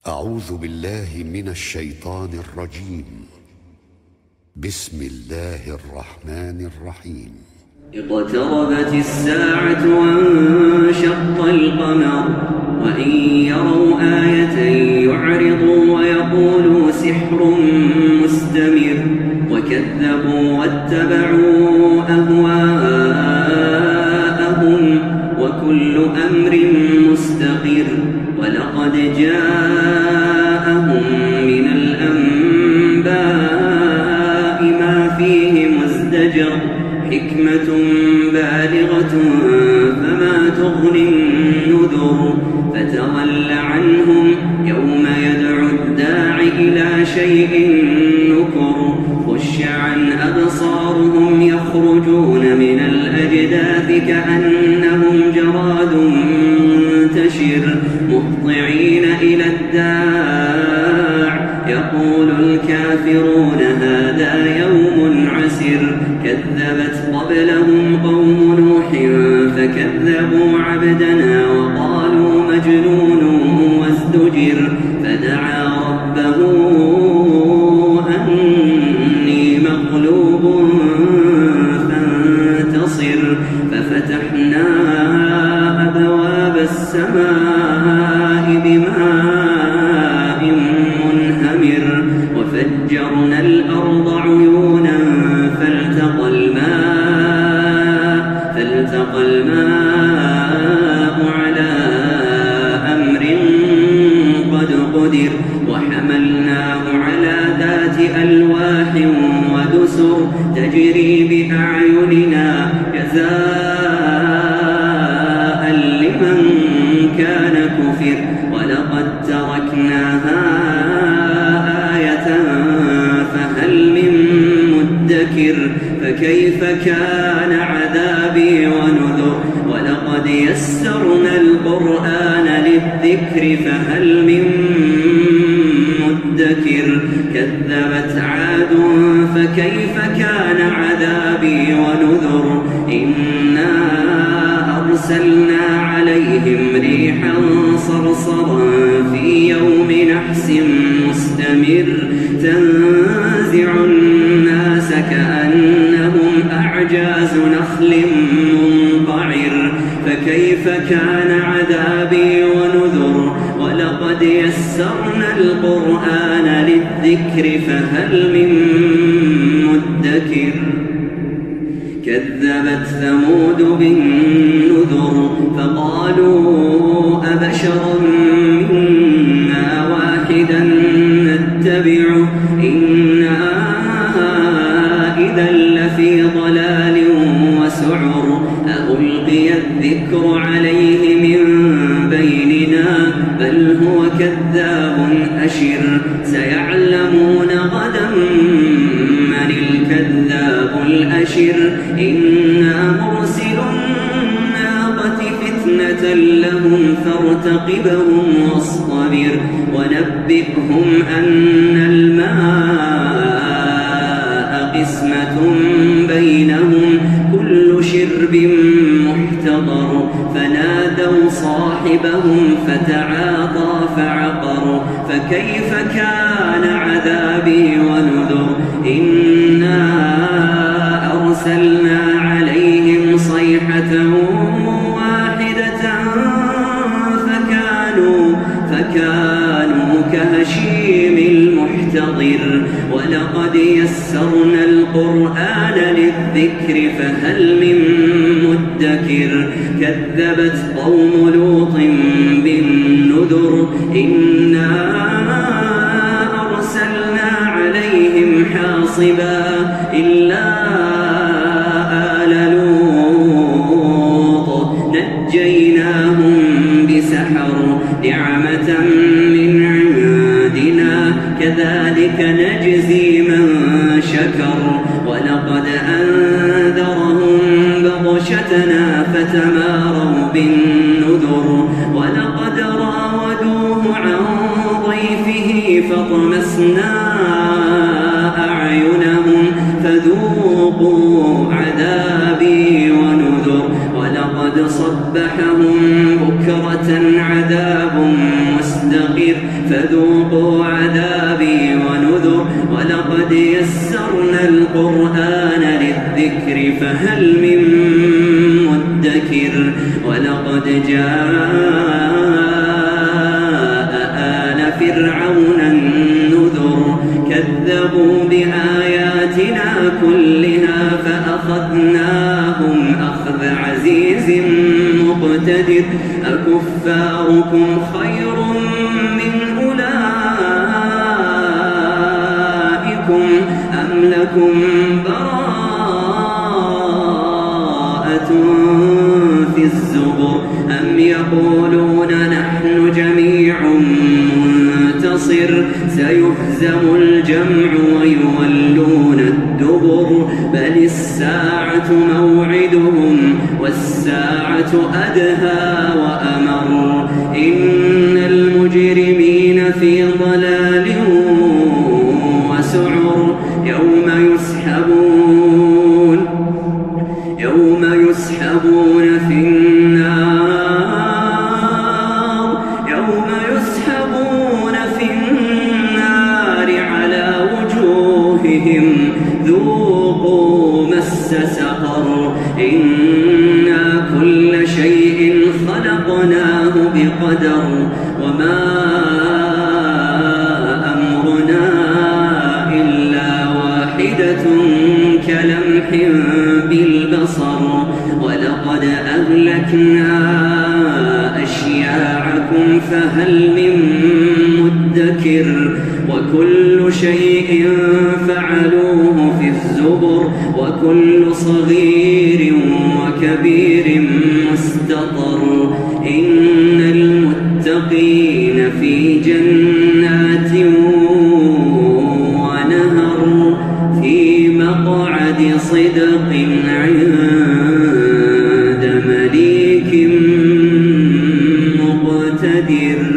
أعوذ بالله من الشيطان الرجيم. بسم الله الرحمن الرحيم. اقتربت الساعة وانشق القمر وإن يروا آية يعرضوا ويقولوا سحر مستمر وكذبوا واتبعوا أهواءهم وكل أمر مستقر ولقد جاءهم من الأنباء ما فيه مزدجر حكمة بالغة فما تغني النذر فتول عنهم يوم يدعو الداع إلى شيء نكر خش عن أبصارهم يخرجون من الأجداث كأنهم جراد منتشر مهطعين إلى الداع يقول الكافرون هذا يوم عسر كذبت قبلهم قوم نوح فكذبوا عبدنا وقالوا مجنون وازدجر فدعا ربه أني مغلوب فانتصر ففتحنا أبواب السماء بماء منهمر وفجرنا الأرض عيونا فالتقى الماء على أمر قد قدر وحملناه على ذات ألواح ودسر تجري بأعيننا جزاء لمن كان كفر ولقد تركناها آية فهل من مدكر فكيف كان عذابي ونذر ولقد يسرنا القرآن للذكر فهل من مدكر كذبت عاد فكيف كان عذابي ونذر إنا أرسلنا عليهم ريحا صرصرا في يوم نحس مستمر تنزع الناس كأنهم أعجاز نخل منقعر فكيف كان عذابي ونذر ولقد يسرنا القرآن للذكر فهل من مدكر كذبت ثمود بالنذر فقالوا أبشرا منا واحدا نتبعه إنا إذا لفي ضلال وسعر ألقي الذكر عليه من بيننا بل هو كذاب أشر سيعلمون غدا من الكذاب الأشر إنا مرسل الناقة فتنة لهم فارتقبهم واصطبر ونبئهم أن الماء قسمة بينهم كل شرب محتضر فنادوا صاحبهم فتعاطى فعقر فكيف كان عذابي ونذر إنا أرسلنا عليهم صيحة واحدة فكانوا كهشيم المحتضر ولقد يسرنا القرآن للذكر فهل من مدكر كذبت قوم لوط بالنذر إنا أرسلنا عليهم حاصبا إلا آل لوط نجيناهم بسحر نعمة من عندنا كذلك نجزي من شكر ولقد أنذرهم بطشتنا فتماروا بالنذر ولقد راودوه عن ضيفه فطمسنا أعينهم فذوقوا عذابي ونذر ولقد صبحهم بكرة عذاب مستقيم سعير فذوقوا عذابي ونذر ولقد يسرنا القرآن للذكر فهل من مدكر ولقد جاء آل فرعون النذر كذبوا بآياتنا كلها فأخذناهم أخذ عزيز مقتدر أكفاركم خير من أولئكم أم لكم براءة في الزبر أم يقولون نحن جميع منتصر سيهزم الجمع ويولون الدبر بل الساعة موعدهم والساعة أدهى وأمر إن المجرمين في ضلال وسعر يوم يسحبون في النار على وجوههم ذوقوا مس سقر إنا كل شيء خلقناه بقدر وما أمرنا إلا واحدة كلمح بالبصر ولقد أهلكنا أشياعكم فهل من مدكر وكل شيء فعلوه في الزبر وكل صغير وكبير مستطر إن المتقين في جنات ونهر في مقعد صدق عند مليك مقتدر.